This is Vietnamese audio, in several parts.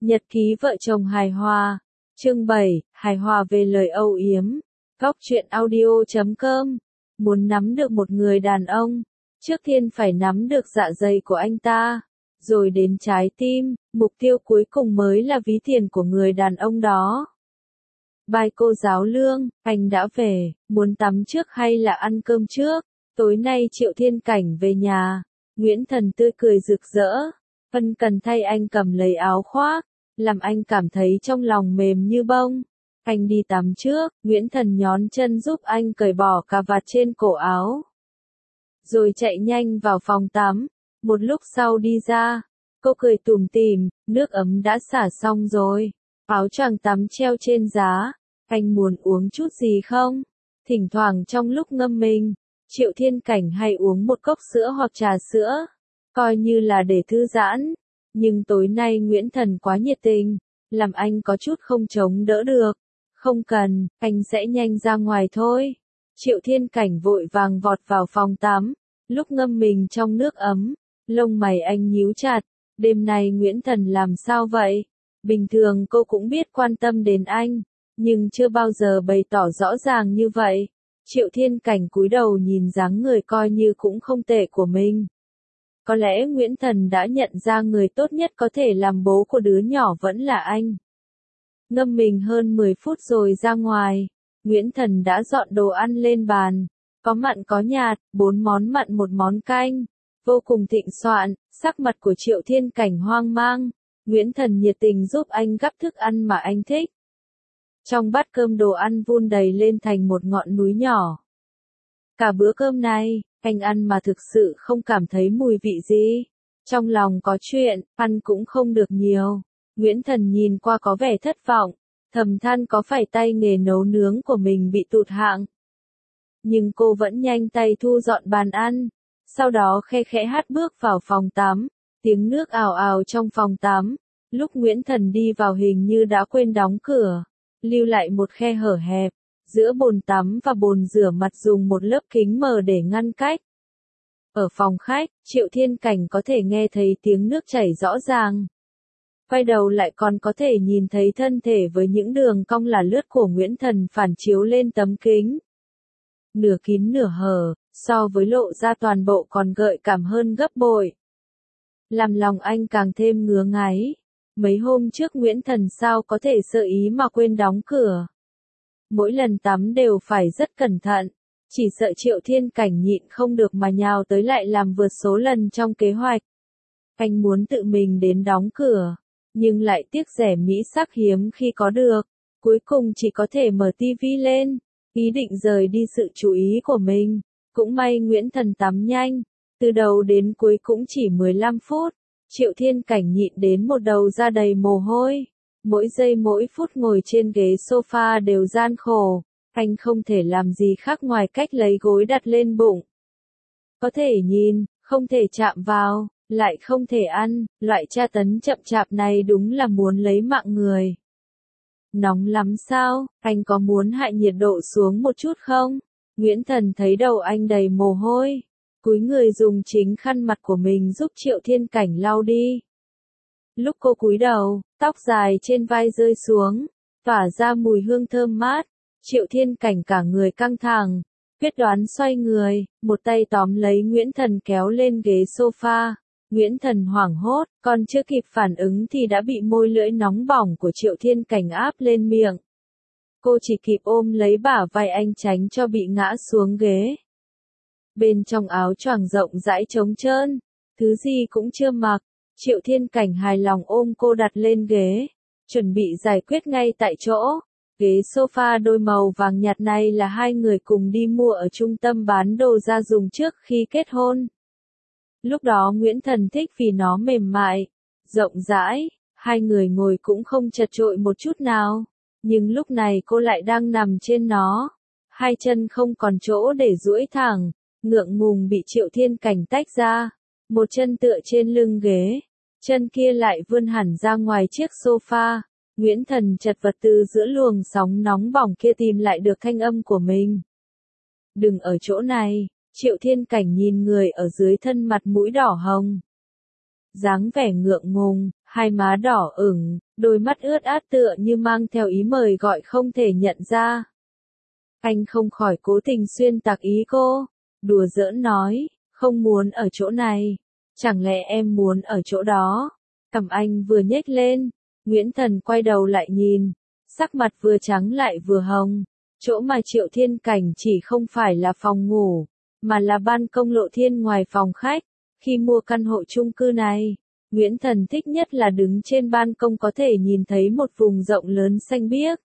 Nhật ký vợ chồng hài hòa. Chương 7, hài hòa về lời âu yếm. Góc truyện audio.com. Muốn nắm được một người đàn ông, trước tiên phải nắm được dạ dày của anh ta, rồi đến trái tim, mục tiêu cuối cùng mới là ví tiền của người đàn ông đó. Bài cô giáo Lương, anh đã về, muốn tắm trước hay là ăn cơm trước? Tối nay Triệu Thiên Cảnh về nhà, Nguyễn Thần tươi cười rực rỡ, ân cần thay anh cầm lấy áo khoác, làm anh cảm thấy trong lòng mềm như bông. Anh đi tắm trước, Nguyễn Thần nhón chân giúp anh cởi bỏ cà vạt trên cổ áo, rồi chạy nhanh vào phòng tắm. Một lúc sau đi ra, cô cười tủm tỉm, nước ấm đã xả xong rồi, áo choàng tắm treo trên giá. Anh muốn uống chút gì không? Thỉnh thoảng trong lúc ngâm mình, Triệu Thiên Cảnh hay uống một cốc sữa hoặc trà sữa, coi như là để thư giãn. Nhưng tối nay Nguyễn Thần quá nhiệt tình, làm anh có chút không chống đỡ được. Không cần, anh sẽ nhanh ra ngoài thôi. Triệu Thiên Cảnh vội vàng vọt vào phòng tắm, lúc ngâm mình trong nước ấm, lông mày anh nhíu chặt. Đêm nay Nguyễn Thần làm sao vậy? Bình thường cô cũng biết quan tâm đến anh, nhưng chưa bao giờ bày tỏ rõ ràng như vậy. Triệu Thiên Cảnh cúi đầu nhìn dáng người coi như cũng không tệ của mình. Có lẽ Nguyễn Thần đã nhận ra người tốt nhất có thể làm bố của đứa nhỏ vẫn là anh. Ngâm mình hơn 10 phút rồi ra ngoài, Nguyễn Thần đã dọn đồ ăn lên bàn, có mặn có nhạt, 4 món mặn 1 món canh, vô cùng thịnh soạn. Sắc mặt của Triệu Thiên Cảnh hoang mang, Nguyễn Thần nhiệt tình giúp anh gắp thức ăn mà anh thích. Trong bát cơm đồ ăn vun đầy lên thành một ngọn núi nhỏ. Cả bữa cơm này, anh ăn mà thực sự không cảm thấy mùi vị gì. Trong lòng có chuyện, ăn cũng không được nhiều. Nguyễn Thần nhìn qua có vẻ thất vọng, thầm than có phải tay nghề nấu nướng của mình bị tụt hạng. Nhưng cô vẫn nhanh tay thu dọn bàn ăn, sau đó khe khẽ hát bước vào phòng tắm, tiếng nước ào ào trong phòng tắm. Lúc Nguyễn Thần đi vào hình như đã quên đóng cửa, lưu lại một khe hở hẹp giữa bồn tắm và bồn rửa mặt dùng một lớp kính mờ để ngăn cách. Ở phòng khách, Triệu Thiên Cảnh có thể nghe thấy tiếng nước chảy rõ ràng. Quay đầu lại còn có thể nhìn thấy thân thể với những đường cong là lướt của Nguyễn Thần phản chiếu lên tấm kính. Nửa kín nửa hở, so với lộ ra toàn bộ còn gợi cảm hơn gấp bội. Làm lòng anh càng thêm ngứa ngáy. Mấy hôm trước Nguyễn Thần sao có thể sơ ý mà quên đóng cửa. Mỗi lần tắm đều phải rất cẩn thận, chỉ sợ Triệu Thiên Cảnh nhịn không được mà nhào tới lại làm vượt số lần trong kế hoạch. Anh muốn tự mình đến đóng cửa, nhưng lại tiếc rẻ mỹ sắc hiếm khi có được, cuối cùng chỉ có thể mở tivi lên, ý định rời đi sự chú ý của mình. Cũng may Nguyễn Thần tắm nhanh, từ đầu đến cuối cũng chỉ 15 phút, Triệu Thiên Cảnh nhịn đến một đầu da đầy mồ hôi. Mỗi giây mỗi phút ngồi trên ghế sofa đều gian khổ, anh không thể làm gì khác ngoài cách lấy gối đặt lên bụng. Có thể nhìn, không thể chạm vào, lại không thể ăn, loại tra tấn chậm chạp này đúng là muốn lấy mạng người. Nóng lắm sao, anh có muốn hạ nhiệt độ xuống một chút không? Nguyễn Thần thấy đầu anh đầy mồ hôi, cúi người dùng chính khăn mặt của mình giúp Triệu Thiên Cảnh lau đi. Lúc cô cúi đầu, tóc dài trên vai rơi xuống, tỏa ra mùi hương thơm mát. Triệu Thiên Cảnh cả người căng thẳng, quyết đoán xoay người, một tay tóm lấy Nguyễn Thần kéo lên ghế sofa. Nguyễn Thần hoảng hốt, còn chưa kịp phản ứng thì đã bị môi lưỡi nóng bỏng của Triệu Thiên Cảnh áp lên miệng. Cô chỉ kịp ôm lấy bả vai anh tránh cho bị ngã xuống ghế. Bên trong áo choàng rộng rãi trống trơn, thứ gì cũng chưa mặc. Triệu Thiên Cảnh hài lòng ôm cô đặt lên ghế, chuẩn bị giải quyết ngay tại chỗ. Ghế sofa đôi màu vàng nhạt này là hai người cùng đi mua ở trung tâm bán đồ gia dụng trước khi kết hôn. Lúc đó Nguyễn Thần thích vì nó mềm mại, rộng rãi, hai người ngồi cũng không chật chội một chút nào. Nhưng lúc này cô lại đang nằm trên nó, hai chân không còn chỗ để duỗi thẳng, ngượng ngùng bị Triệu Thiên Cảnh tách ra. Một chân tựa trên lưng ghế, chân kia lại vươn hẳn ra ngoài chiếc sofa. Nguyễn Thần chật vật từ giữa luồng sóng nóng bỏng kia tìm lại được thanh âm của mình. Đừng ở chỗ này, Triệu Thiên Cảnh nhìn người ở dưới thân mặt mũi đỏ hồng. Dáng vẻ ngượng ngùng, hai má đỏ ửng, đôi mắt ướt át tựa như mang theo ý mời gọi không thể nhận ra. Anh không khỏi cố tình xuyên tạc ý cô, đùa giỡn nói, không muốn ở chỗ này, chẳng lẽ em muốn ở chỗ đó? Cằm anh vừa nhếch lên, Nguyễn Thần quay đầu lại nhìn, sắc mặt vừa trắng lại vừa hồng. Chỗ mà Triệu Thiên Cảnh chỉ không phải là phòng ngủ, mà là ban công lộ thiên ngoài phòng khách. Khi mua căn hộ chung cư này, Nguyễn Thần thích nhất là đứng trên ban công có thể nhìn thấy một vùng rộng lớn xanh biếc.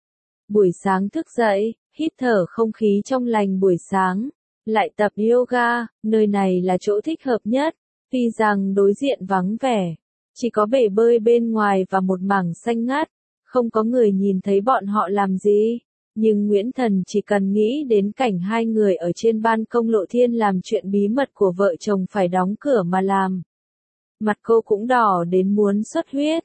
Buổi sáng thức dậy, hít thở không khí trong lành buổi sáng, lại tập yoga, nơi này là chỗ thích hợp nhất. Tuy rằng đối diện vắng vẻ, chỉ có bể bơi bên ngoài và một mảng xanh ngát, không có người nhìn thấy bọn họ làm gì. Nhưng Nguyễn Thần chỉ cần nghĩ đến cảnh hai người ở trên ban công lộ thiên làm chuyện bí mật của vợ chồng phải đóng cửa mà làm. Mặt cô cũng đỏ đến muốn xuất huyết.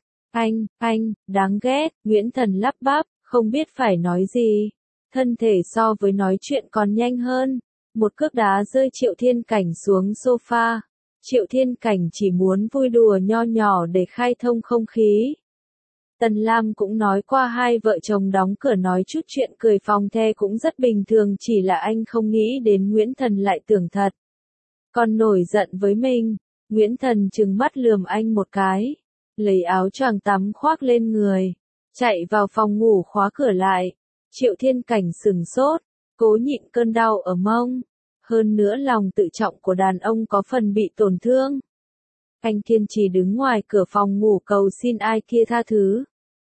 Anh, đáng ghét, Nguyễn Thần lắp bắp, không biết phải nói gì. Thân thể so với nói chuyện còn nhanh hơn. Một cước đá rơi Triệu Thiên Cảnh xuống sofa. Triệu Thiên Cảnh chỉ muốn vui đùa nho nhỏ để khai thông không khí. Tần Lam cũng nói qua hai vợ chồng đóng cửa nói chút chuyện cười phòng the cũng rất bình thường, chỉ là anh không nghĩ đến Nguyễn Thần lại tưởng thật. Còn nổi giận với mình, Nguyễn Thần trừng mắt lườm anh một cái, lấy áo choàng tắm khoác lên người, chạy vào phòng ngủ khóa cửa lại. Triệu Thiên Cảnh sừng sốt, cố nhịn cơn đau ở mông, hơn nữa lòng tự trọng của đàn ông có phần bị tổn thương. Anh kiên trì đứng ngoài cửa phòng ngủ cầu xin ai kia tha thứ.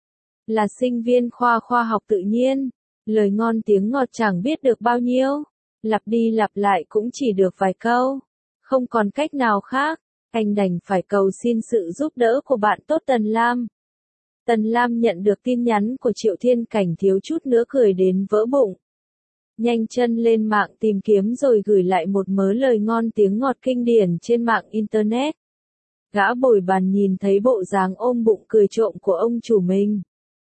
Là sinh viên khoa khoa học tự nhiên, lời ngon tiếng ngọt chẳng biết được bao nhiêu, lặp đi lặp lại cũng chỉ được vài câu. Không còn cách nào khác, anh đành phải cầu xin sự giúp đỡ của bạn tốt Tần Lam. Tần Lam nhận được tin nhắn của Triệu Thiên Cảnh thiếu chút nữa cười đến vỡ bụng. Nhanh chân lên mạng tìm kiếm rồi gửi lại một mớ lời ngon tiếng ngọt kinh điển trên mạng Internet. Gã bồi bàn nhìn thấy bộ dáng ôm bụng cười trộm của ông chủ mình.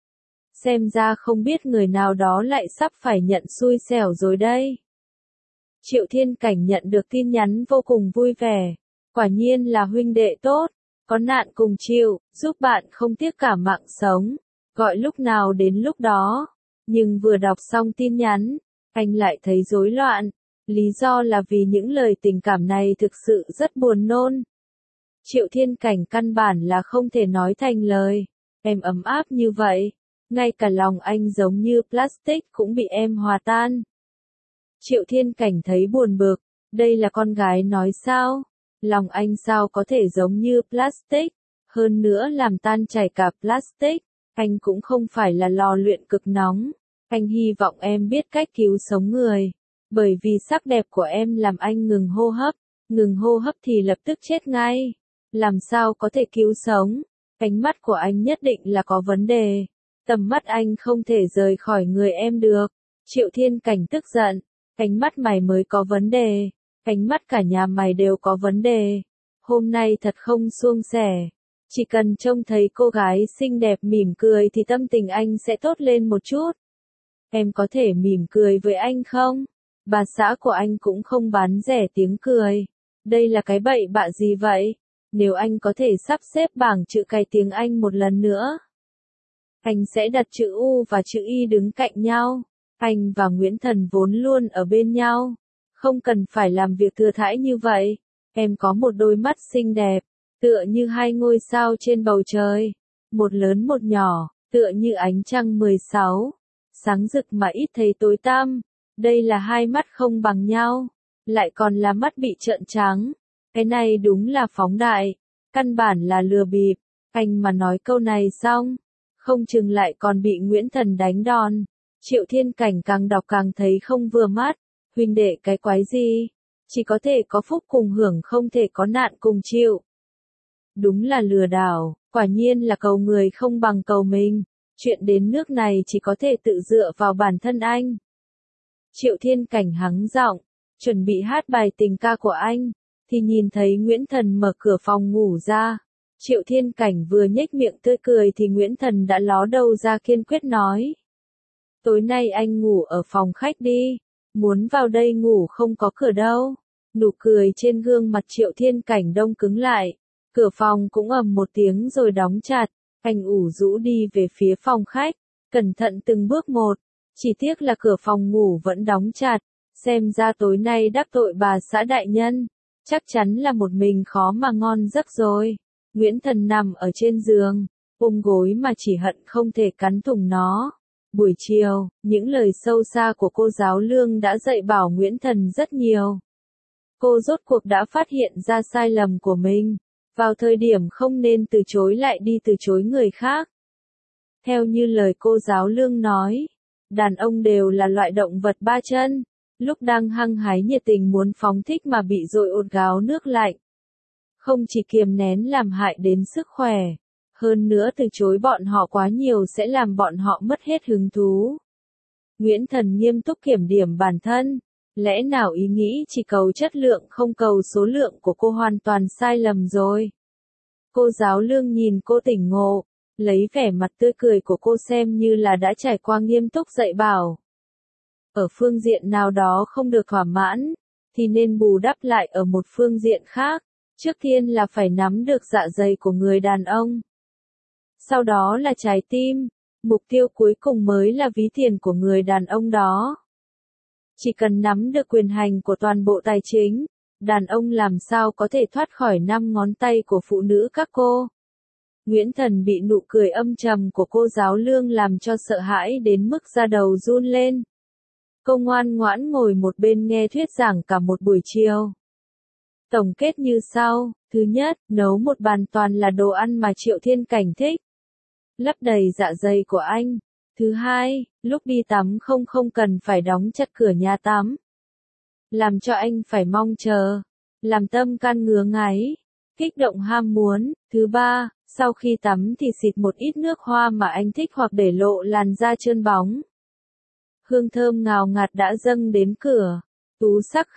Xem ra không biết người nào đó lại sắp phải nhận xui xẻo rồi đây. Triệu Thiên Cảnh nhận được tin nhắn vô cùng vui vẻ. Quả nhiên là huynh đệ tốt, có nạn cùng chịu, giúp bạn không tiếc cả mạng sống, gọi lúc nào đến lúc đó. Nhưng vừa đọc xong tin nhắn, anh lại thấy rối loạn. Lý do là vì những lời tình cảm này thực sự rất buồn nôn. Triệu Thiên Cảnh căn bản là không thể nói thành lời. Em ấm áp như vậy, ngay cả lòng anh giống như plastic cũng bị em hòa tan. Triệu Thiên Cảnh thấy buồn bực, đây là con gái nói sao? Lòng anh sao có thể giống như plastic, hơn nữa làm tan chảy cả plastic. Anh cũng không phải là lò luyện cực nóng. Anh hy vọng em biết cách cứu sống người. Bởi vì sắc đẹp của em làm anh ngừng hô hấp thì lập tức chết ngay. Làm sao có thể cứu sống? Ánh mắt của anh nhất định là có vấn đề. Tầm mắt anh không thể rời khỏi người em được. Triệu Thiên Cảnh tức giận. Ánh mắt mày mới có vấn đề. Ánh mắt cả nhà mày đều có vấn đề. Hôm nay thật không suông sẻ. Chỉ cần trông thấy cô gái xinh đẹp mỉm cười thì tâm tình anh sẽ tốt lên một chút. Em có thể mỉm cười với anh không? Bà xã của anh cũng không bán rẻ tiếng cười. Đây là cái bậy bạ gì vậy? Nếu anh có thể sắp xếp bảng chữ cái tiếng Anh một lần nữa, anh sẽ đặt chữ U và chữ Y đứng cạnh nhau. Anh và Nguyễn Thần vốn luôn ở bên nhau. Không cần phải làm việc thừa thãi như vậy. Em có một đôi mắt xinh đẹp, tựa như hai ngôi sao trên bầu trời. Một lớn một nhỏ, tựa như ánh trăng 16. Sáng rực mà ít thấy tối tăm. Đây là hai mắt không bằng nhau. Lại còn là mắt bị trợn trắng. Cái này đúng là phóng đại. Căn bản là lừa bịp. Anh mà nói câu này xong, không chừng lại còn bị Nguyễn Thần đánh đòn. Triệu Thiên Cảnh càng đọc càng thấy không vừa mắt. Huynh đệ cái quái gì? Chỉ có thể có phúc cùng hưởng không thể có nạn cùng chịu. Đúng là lừa đảo, quả nhiên là cầu người không bằng cầu mình. Chuyện đến nước này chỉ có thể tự dựa vào bản thân anh. Triệu Thiên Cảnh hắng giọng, chuẩn bị hát bài tình ca của anh, thì nhìn thấy Nguyễn Thần mở cửa phòng ngủ ra. Triệu Thiên Cảnh vừa nhếch miệng tươi cười thì Nguyễn Thần đã ló đầu ra kiên quyết nói. Tối nay anh ngủ ở phòng khách đi, muốn vào đây ngủ không có cửa đâu. Nụ cười trên gương mặt Triệu Thiên Cảnh đông cứng lại, Cửa phòng cũng ầm một tiếng rồi đóng chặt, anh ủ rũ đi về phía phòng khách, cẩn thận từng bước một, chỉ tiếc là cửa phòng ngủ vẫn đóng chặt, xem ra tối nay đắc tội bà xã đại nhân, chắc chắn là một mình khó mà ngon giấc rồi. Nguyễn Thần nằm ở trên giường, ôm gối mà chỉ hận không thể cắn thủng nó. Buổi chiều, những lời sâu xa của cô giáo Lương đã dạy bảo Nguyễn Thần rất nhiều. Cô rốt cuộc đã phát hiện ra sai lầm của mình, vào thời điểm không nên từ chối lại đi từ chối người khác. Theo như lời cô giáo Lương nói, đàn ông đều là loại động vật ba chân, lúc đang hăng hái nhiệt tình muốn phóng thích mà bị dội ột gáo nước lạnh. Không chỉ kiềm nén làm hại đến sức khỏe, hơn nữa từ chối bọn họ quá nhiều sẽ làm bọn họ mất hết hứng thú. Nguyễn Thần nghiêm túc kiểm điểm bản thân, lẽ nào ý nghĩ chỉ cầu chất lượng không cầu số lượng của cô hoàn toàn sai lầm rồi. Cô giáo Lương nhìn cô tỉnh ngộ, lấy vẻ mặt tươi cười của cô xem như là đã trải qua nghiêm túc dạy bảo. Ở phương diện nào đó không được thỏa mãn, thì nên bù đắp lại ở một phương diện khác, trước tiên là phải nắm được dạ dày của người đàn ông. Sau đó là trái tim, mục tiêu cuối cùng mới là ví tiền của người đàn ông đó. Chỉ cần nắm được quyền hành của toàn bộ tài chính, đàn ông làm sao có thể thoát khỏi 5 ngón tay của phụ nữ các cô. Nguyễn Thần bị nụ cười âm trầm của cô giáo Lương làm cho sợ hãi đến mức da đầu run lên. Cô ngoan ngoãn ngồi một bên nghe thuyết giảng cả một buổi chiều. Tổng kết như sau, thứ nhất, nấu một bàn toàn là đồ ăn mà Triệu Thiên Cảnh thích. Lấp đầy dạ dày của anh. Thứ hai, lúc đi tắm không cần phải đóng chặt cửa nhà tắm. Làm cho anh phải mong chờ. Làm tâm can ngứa ngáy. Kích động ham muốn. Thứ ba, sau khi tắm thì xịt một ít nước hoa mà anh thích hoặc để lộ làn da trơn bóng. Hương thơm ngào ngạt đã dâng đến cửa. Tú sắc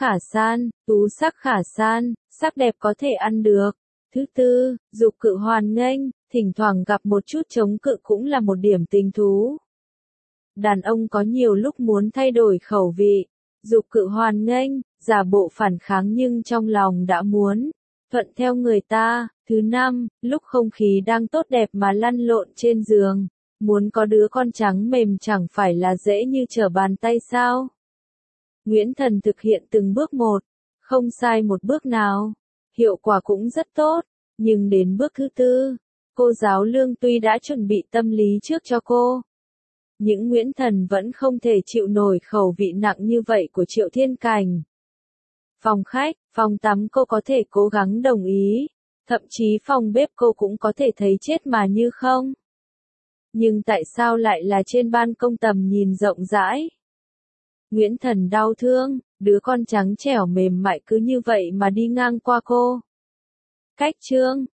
khả san, sắc đẹp có thể ăn được. Thứ tư, dục cự hoàn nghênh, thỉnh thoảng gặp một chút chống cự cũng là một điểm tình thú. Đàn ông có nhiều lúc muốn thay đổi khẩu vị, dục cự hoàn nghênh, giả bộ phản kháng nhưng trong lòng đã muốn thuận theo người ta. Thứ năm, lúc không khí đang tốt đẹp mà lăn lộn trên giường, muốn có đứa con trắng mềm chẳng phải là dễ như trở bàn tay sao? Nguyễn Thần thực hiện từng bước một, không sai một bước nào, hiệu quả cũng rất tốt, nhưng đến bước thứ tư, cô giáo Lương tuy đã chuẩn bị tâm lý trước cho cô, nhưng Nguyễn Thần vẫn không thể chịu nổi khẩu vị nặng như vậy của Triệu Thiên Cảnh. Phòng khách, phòng tắm cô có thể cố gắng đồng ý, thậm chí phòng bếp cô cũng có thể thấy chết mà như không. Nhưng tại sao lại là trên ban công tầm nhìn rộng rãi? Nguyễn Thần đau thương, đứa con trắng trẻo mềm mại cứ như vậy mà đi ngang qua cô. Cách chương